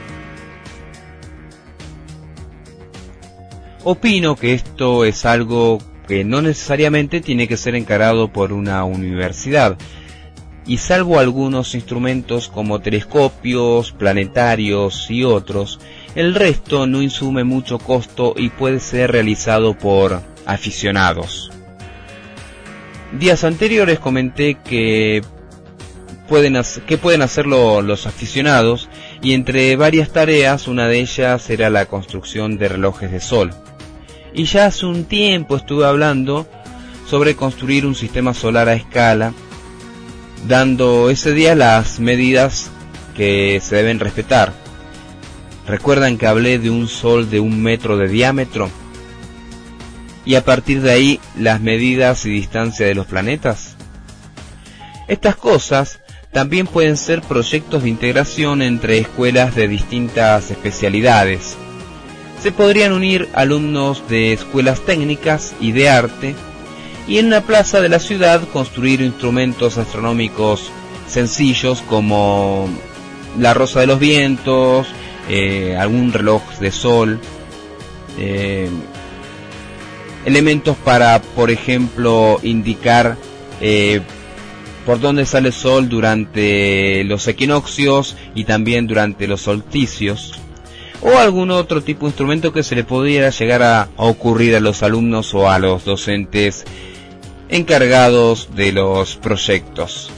Opino que esto es algo que no necesariamente tiene que ser encarado por una universidad, y salvo algunos instrumentos como telescopios, planetarios y otros, el resto no insume mucho costo y puede ser realizado por aficionados. Días anteriores comenté que pueden, hacer, que pueden hacerlo los aficionados, y entre varias tareas una de ellas era la construcción de relojes de sol. Y ya hace un tiempo estuve hablando sobre construir un sistema solar a escala, dando ese día las medidas que se deben respetar. ¿Recuerdan que hablé de un sol de un metro de diámetro? Y a partir de ahí, las medidas y distancia de los planetas. Estas cosas también pueden ser proyectos de integración entre escuelas de distintas especialidades. Se podrían unir alumnos de escuelas técnicas y de arte, y en una plaza de la ciudad construir instrumentos astronómicos sencillos como la rosa de los vientos, eh, algún reloj de sol, eh, elementos para, por ejemplo, indicar eh, por dónde sale el sol durante los equinoccios y también durante los solsticios, o algún otro tipo de instrumento que se le pudiera llegar a, a ocurrir a los alumnos o a los docentes encargados de los proyectos.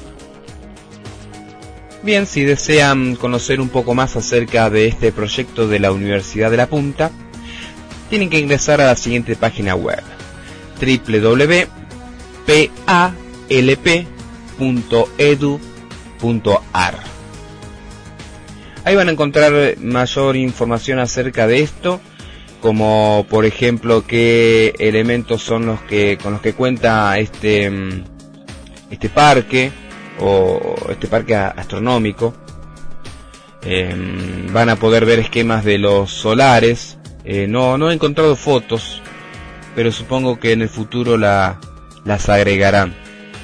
Bien, si desean conocer un poco más acerca de este proyecto de la Universidad de La Punta, tienen que ingresar a la siguiente página web: doble u doble u doble u punto p a l p punto e d u punto a r. Ahí van a encontrar mayor información acerca de esto, como por ejemplo qué elementos son los que con los que cuenta este este parque o este parque astronómico. Eh, van a poder ver esquemas de los solares. Eh, no no he encontrado fotos, pero supongo que en el futuro la, las agregarán.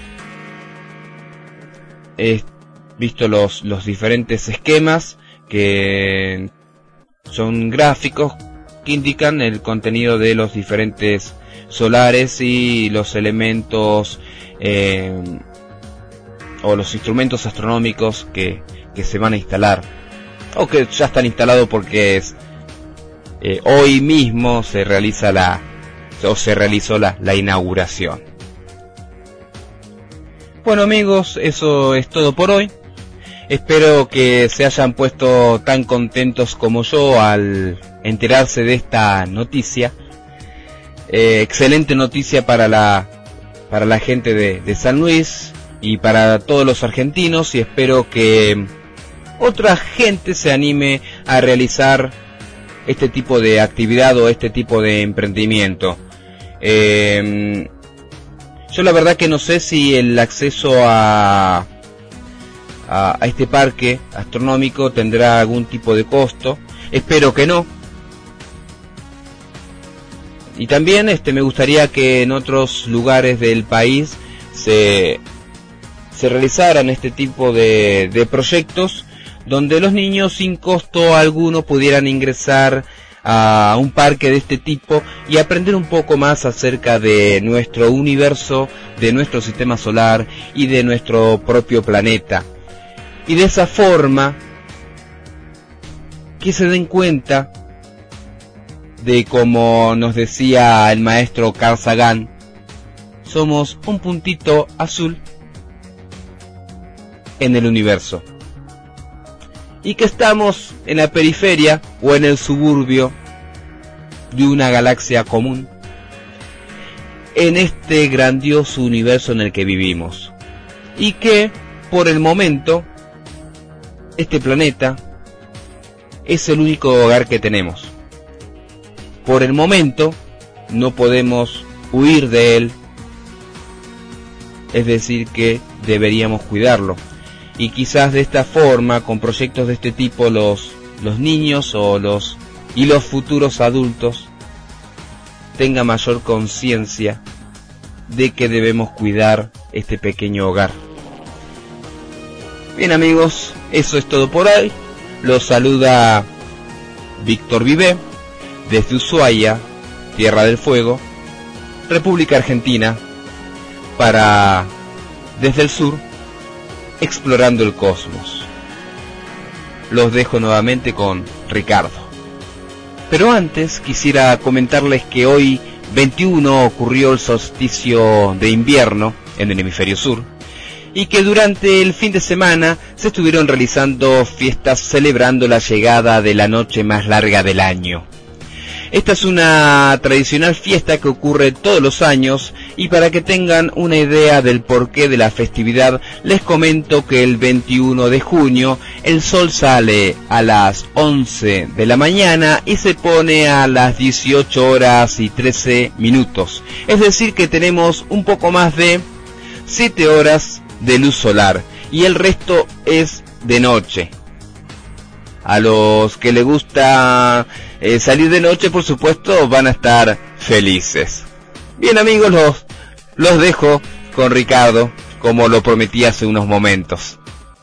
He visto los los diferentes esquemas que son gráficos que indican el contenido de los diferentes solares y los elementos eh, o los instrumentos astronómicos que, que se van a instalar, o que ya están instalados porque es, eh, hoy mismo se realiza la o se realizó la, la inauguración. Bueno amigos, eso es todo por hoy. Espero que se hayan puesto tan contentos como yo al enterarse de esta noticia. Eh, excelente noticia para la para la gente de, de San Luis y para todos los argentinos, y espero que otra gente se anime a realizar este tipo de actividad o este tipo de emprendimiento. Eh, Yo la verdad que no sé si el acceso a, a, a este parque astronómico tendrá algún tipo de costo. Espero que no. Y también este me gustaría que en otros lugares del país se, se realizaran este tipo de, de proyectos donde los niños sin costo alguno pudieran ingresar a un parque de este tipo y aprender un poco más acerca de nuestro universo, de nuestro sistema solar y de nuestro propio planeta. Y de esa forma que se den cuenta de, como nos decía el maestro Carl Sagan, somos un puntito azul en el universo. Y que estamos en la periferia o en el suburbio de una galaxia común, en este grandioso universo en el que vivimos. Y que, por el momento, este planeta es el único hogar que tenemos. Por el momento, no podemos huir de él, es decir que deberíamos cuidarlo. Y quizás de esta forma, con proyectos de este tipo, los, los niños o los, y los futuros adultos tengan mayor conciencia de que debemos cuidar este pequeño hogar. Bien amigos, eso es todo por hoy. Los saluda Víctor Vivé desde Ushuaia, Tierra del Fuego, República Argentina, para Desde el Sur, explorando el cosmos. Los dejo nuevamente con Ricardo. Pero antes quisiera comentarles que hoy veintiuno ocurrió el solsticio de invierno en el hemisferio sur y que durante el fin de semana se estuvieron realizando fiestas celebrando la llegada de la noche más larga del año. Esta es una tradicional fiesta que ocurre todos los años y para que tengan una idea del porqué de la festividad les comento que el veintiuno de junio el sol sale a las once de la mañana y se pone a las dieciocho horas y trece minutos. Es decir que tenemos un poco más de siete horas de luz solar y el resto es de noche. A los que les gusta eh, salir de noche, por supuesto, van a estar felices. Bien amigos, los, los dejo con Ricardo, como lo prometí hace unos momentos.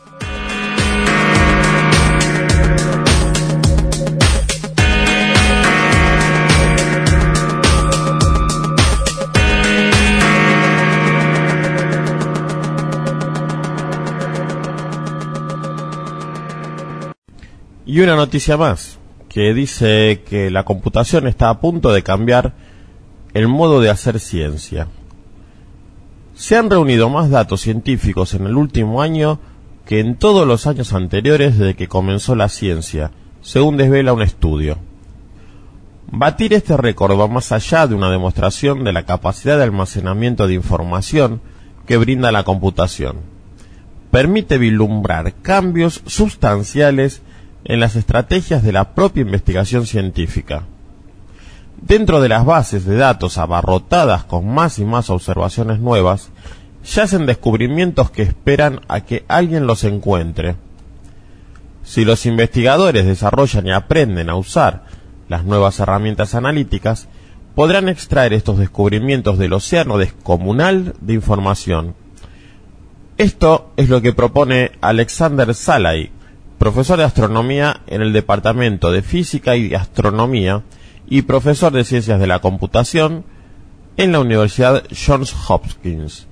Y una noticia más, que dice que la computación está a punto de cambiar el modo de hacer ciencia. Se han reunido más datos científicos en el último año que en todos los años anteriores desde que comenzó la ciencia, según desvela un estudio. Batir este récord va más allá de una demostración de la capacidad de almacenamiento de información que brinda la computación. Permite vislumbrar cambios sustanciales en las estrategias de la propia investigación científica. Dentro de las bases de datos abarrotadas con más y más observaciones nuevas, yacen descubrimientos que esperan a que alguien los encuentre. Si los investigadores desarrollan y aprenden a usar las nuevas herramientas analíticas, podrán extraer estos descubrimientos del océano descomunal de información. Esto es lo que propone Alexander Szalay, profesor de astronomía en el Departamento de Física y Astronomía y profesor de Ciencias de la Computación en la Universidad Johns Hopkins.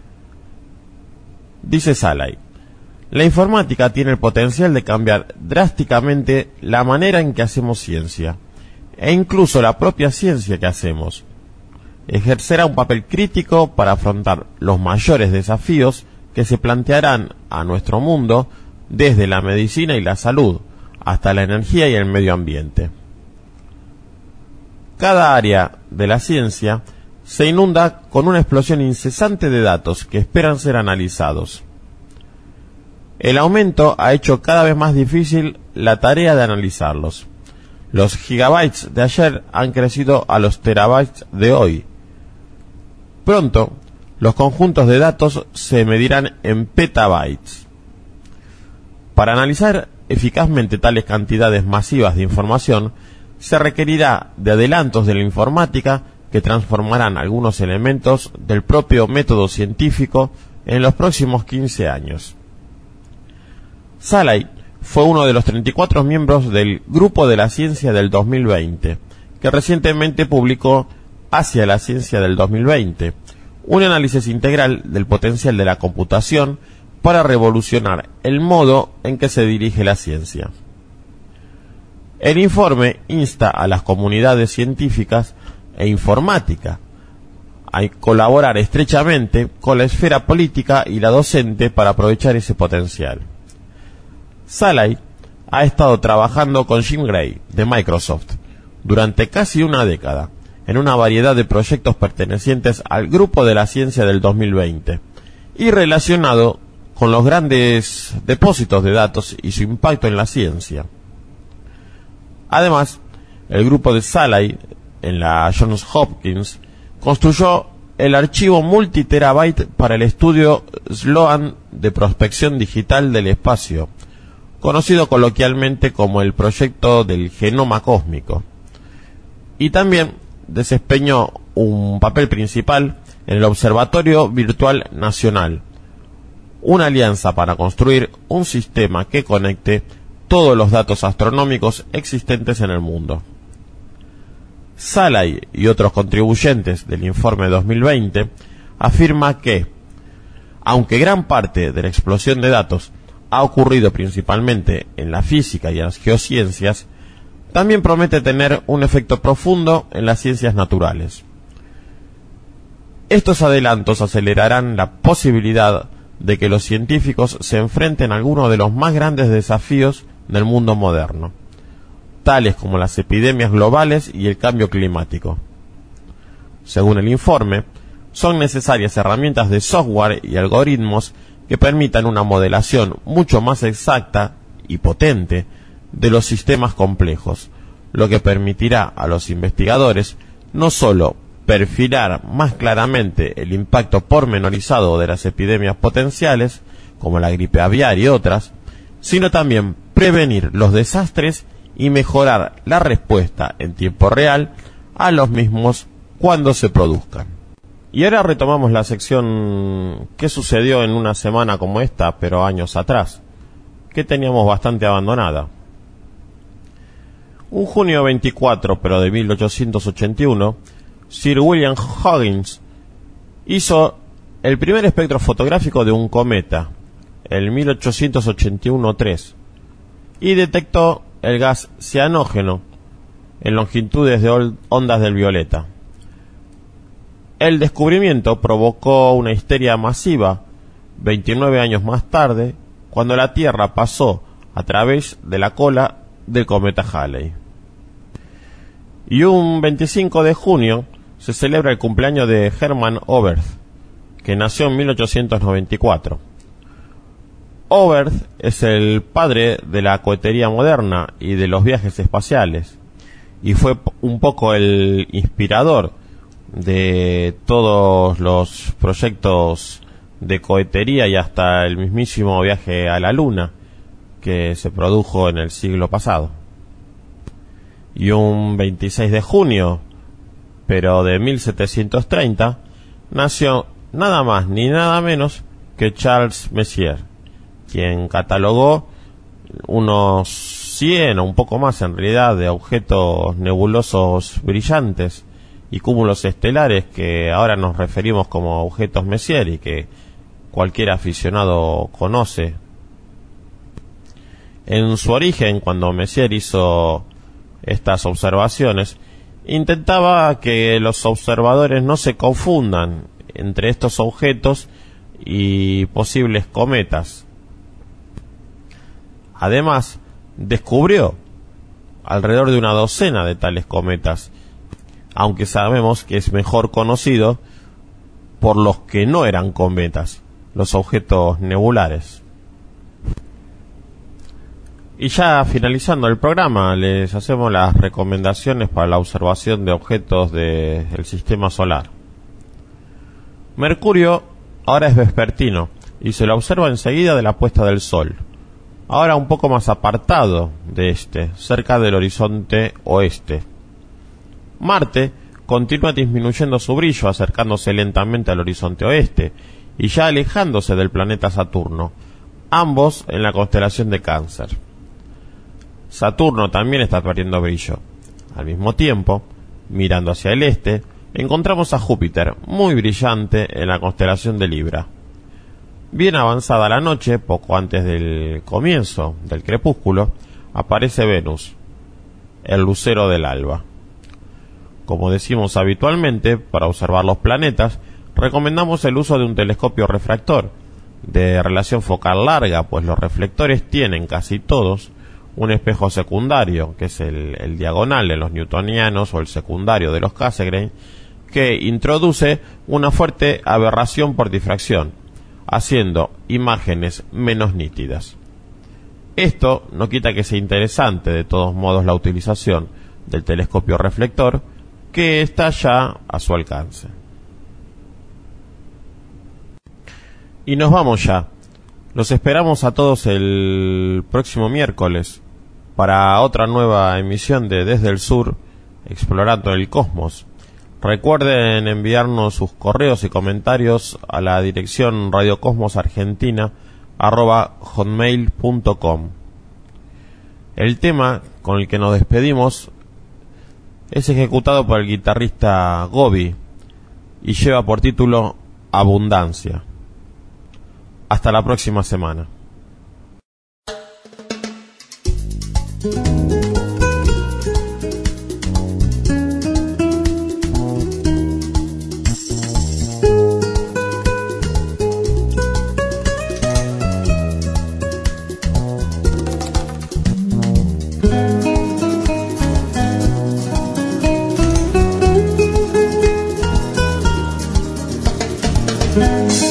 Dice Szalay, la informática tiene el potencial de cambiar drásticamente la manera en que hacemos ciencia, e incluso la propia ciencia que hacemos. Ejercerá un papel crítico para afrontar los mayores desafíos que se plantearán a nuestro mundo desde la medicina y la salud hasta la energía y el medio ambiente. Cada área de la ciencia se inunda con una explosión incesante de datos que esperan ser analizados. El aumento ha hecho cada vez más difícil la tarea de analizarlos. Los gigabytes de ayer han crecido a los terabytes de hoy. Pronto, Los conjuntos de datos se medirán en petabytes. Para analizar eficazmente tales cantidades masivas de información, se requerirá de adelantos de la informática que transformarán algunos elementos del propio método científico en los próximos quince años. Szalay fue uno de los treinta y cuatro miembros del Grupo de la Ciencia del dos mil veinte, que recientemente publicó Hacia la Ciencia del dos mil veinte, un análisis integral del potencial de la computación para revolucionar el modo en que se dirige la ciencia. El informe insta a las comunidades científicas e informática a colaborar estrechamente con la esfera política y la docente para aprovechar ese potencial. Szalay ha estado trabajando con Jim Gray, de Microsoft, durante casi una década, en una variedad de proyectos pertenecientes al Grupo de la Ciencia del dos mil veinte, y relacionado con los grandes depósitos de datos y su impacto en la ciencia. Además, el grupo de Szalay, en la Johns Hopkins, construyó el archivo multiterabyte para el estudio Sloan de prospección digital del espacio, conocido coloquialmente como el proyecto del genoma cósmico, y también desempeñó un papel principal en el Observatorio Virtual Nacional, una alianza para construir un sistema que conecte todos los datos astronómicos existentes en el mundo. Szalay y otros contribuyentes del informe dos mil veinte afirma que, aunque gran parte de la explosión de datos ha ocurrido principalmente en la física y en las geociencias, también promete tener un efecto profundo en las ciencias naturales. Estos adelantos acelerarán la posibilidad de que los científicos se enfrenten a algunos de los más grandes desafíos del mundo moderno, tales como las epidemias globales y el cambio climático. Según el informe, son necesarias herramientas de software y algoritmos que permitan una modelación mucho más exacta y potente de los sistemas complejos, lo que permitirá a los investigadores no solo perfilar más claramente el impacto pormenorizado de las epidemias potenciales, como la gripe aviar y otras, sino también prevenir los desastres y mejorar la respuesta en tiempo real a los mismos cuando se produzcan. Y ahora retomamos la sección ¿qué sucedió en una semana como esta, pero años atrás?, que teníamos bastante abandonada. Un junio veinticuatro, pero de mil ochocientos ochenta y uno, Sir William Huggins hizo el primer espectro fotográfico de un cometa, el mil ochocientos ochenta y uno dash tres, y detectó el gas cianógeno en longitudes de ondas del violeta. El descubrimiento provocó una histeria masiva veintinueve años más tarde, cuando la Tierra pasó a través de la cola del cometa Halley. Y un veinticinco de junio se celebra el cumpleaños de Hermann Oberth, que nació en mil ochocientos noventa y cuatro. Oberth es el padre de la cohetería moderna y de los viajes espaciales, y fue un poco el inspirador de todos los proyectos de cohetería y hasta el mismísimo viaje a la Luna que se produjo en el siglo pasado. Y un veintiséis de junio, pero de mil setecientos treinta, nació nada más ni nada menos que Charles Messier, quien catalogó unos cien o un poco más en realidad de objetos nebulosos brillantes y cúmulos estelares que ahora nos referimos como objetos Messier y que cualquier aficionado conoce. En su origen, cuando Messier hizo estas observaciones, intentaba que los observadores no se confundan entre estos objetos y posibles cometas. Además, descubrió alrededor de una docena de tales cometas, aunque sabemos que es mejor conocido por los que no eran cometas, los objetos nebulares. Y ya finalizando el programa, les hacemos las recomendaciones para la observación de objetos del sistema solar. Mercurio ahora es vespertino y se lo observa enseguida de la puesta del sol, ahora un poco más apartado de este, cerca del horizonte oeste. Marte continúa disminuyendo su brillo, acercándose lentamente al horizonte oeste y ya alejándose del planeta Saturno, ambos en la constelación de Cáncer. Saturno también está perdiendo brillo. Al mismo tiempo, mirando hacia el este, encontramos a Júpiter, muy brillante en la constelación de Libra. Bien avanzada la noche, poco antes del comienzo del crepúsculo, aparece Venus, el lucero del alba. Como decimos habitualmente, para observar los planetas, recomendamos el uso de un telescopio refractor, de relación focal larga, pues los reflectores tienen casi todos un espejo secundario, que es el, el diagonal de los newtonianos o el secundario de los Cassegrain, que introduce una fuerte aberración por difracción, haciendo imágenes menos nítidas. Esto no quita que sea interesante de todos modos la utilización del telescopio reflector, que está ya a su alcance. Y nos vamos ya. Los esperamos a todos el próximo miércoles para otra nueva emisión de Desde el Sur, explorando el cosmos. Recuerden enviarnos sus correos y comentarios a la dirección radiocosmosargentina arroba hotmail punto com. El tema con el que nos despedimos es ejecutado por el guitarrista Gobi y lleva por título Abundancia. Hasta la próxima semana. Thank